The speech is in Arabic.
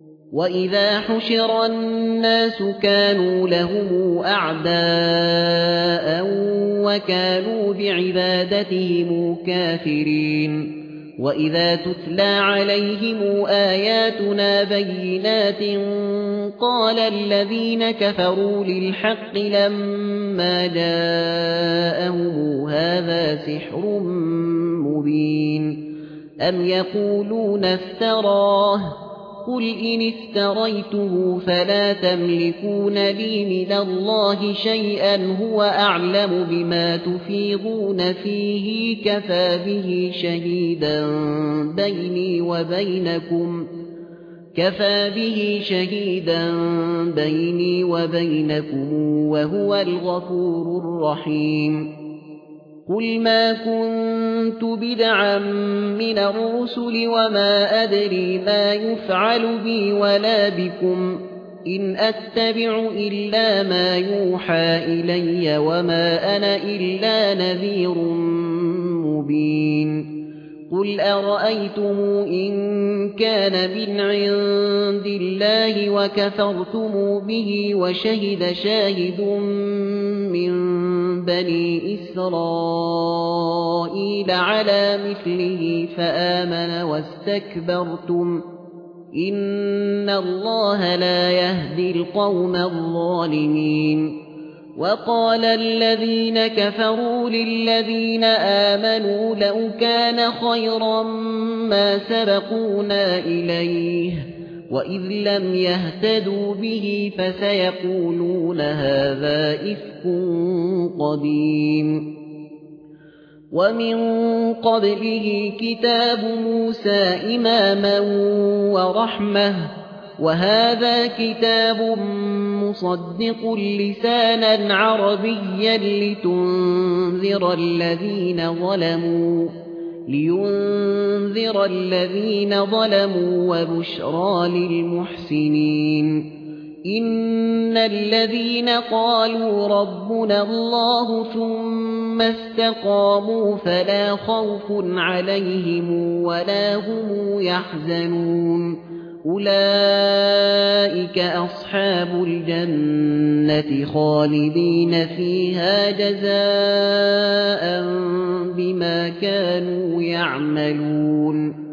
وإذا حشر الناس كانوا لهم أعداء وكانوا بعبادتهم كافرين. وإذا تتلى عليهم آياتنا بينات قال الذين كفروا للحق لما جاءهم هذا سحر مبين أم يقولون افتراه قل إن افتريته فلا تملكون لي من الله شيئا هو أعلم بما تفيضون فيه كفى به شهيدا بيني وبينكم وهو الغفور الرحيم. قل ما كنت بدعا من الرسل وما أدري ما يفعل بي ولا بكم إن أتبع إلا ما يوحى إلي وما أنا إلا نذير مبين. قل أرأيتم إن كان من عند الله وكفرتم به وشهد شاهد من بني إسرائيل على مثله فآمن واستكبرتم إن الله لا يهدي القوم الظالمين. وقال الذين كفروا للذين آمنوا لو كان خيرا ما سبقونا إليه وإذ لم يهتدوا به فسيقولون هذا إفك قديم. ومن قبله كتاب موسى إماما ورحمة وهذا كتاب مصدق لسانا عربيا لينذر الذين ظلموا وبشرى للمحسنين. إن الذين قالوا ربنا الله ثم استقاموا فلا خوف عليهم ولا هم يحزنون أولئك أصحاب الجنة خالدين فيها جزاء بما كانوا يعملون.